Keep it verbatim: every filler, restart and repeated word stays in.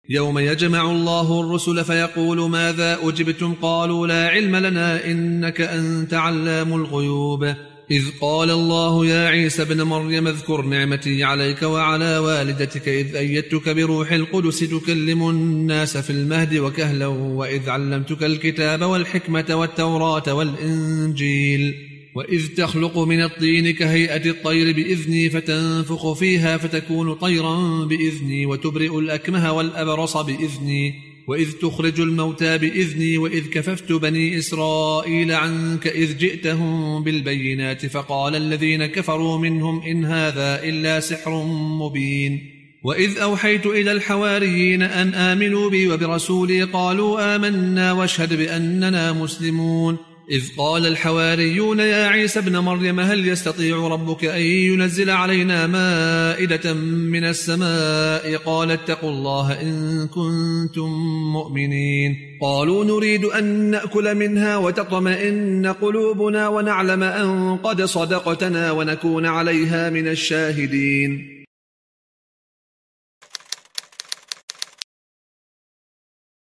يوم يجمع الله الرسل فيقول ماذا أجبتم قالوا لا علم لنا إنك أنت علام الغيوب إذ قال الله يا عيسى ابن مريم اذكر نعمتي عليك وعلى والدتك إذ أيدتك بروح القدس تكلم الناس في المهد وكهلا وإذ علمتك الكتاب والحكمة والتوراة والإنجيل وإذ تخلق من الطين كهيئة الطير بإذني فتنفخ فيها فتكون طيرا بإذني وتبرئ الأكمه والأبرص بإذني وإذ تخرج الموتى بإذني وإذ كففت بني إسرائيل عنك إذ جئتهم بالبينات فقال الذين كفروا منهم إن هذا إلا سحر مبين وإذ أوحيت إلى الحواريين أن آمنوا بي وبرسولي قالوا آمنا واشهد بأننا مسلمون إذ قال الحواريون يا عيسى ابن مريم هل يستطيع ربك أن ينزل علينا مائدة من السماء قال اتقوا الله إن كنتم مؤمنين قالوا نريد أن نأكل منها وتطمئن قلوبنا ونعلم أن قد صدقتنا ونكون عليها من الشاهدين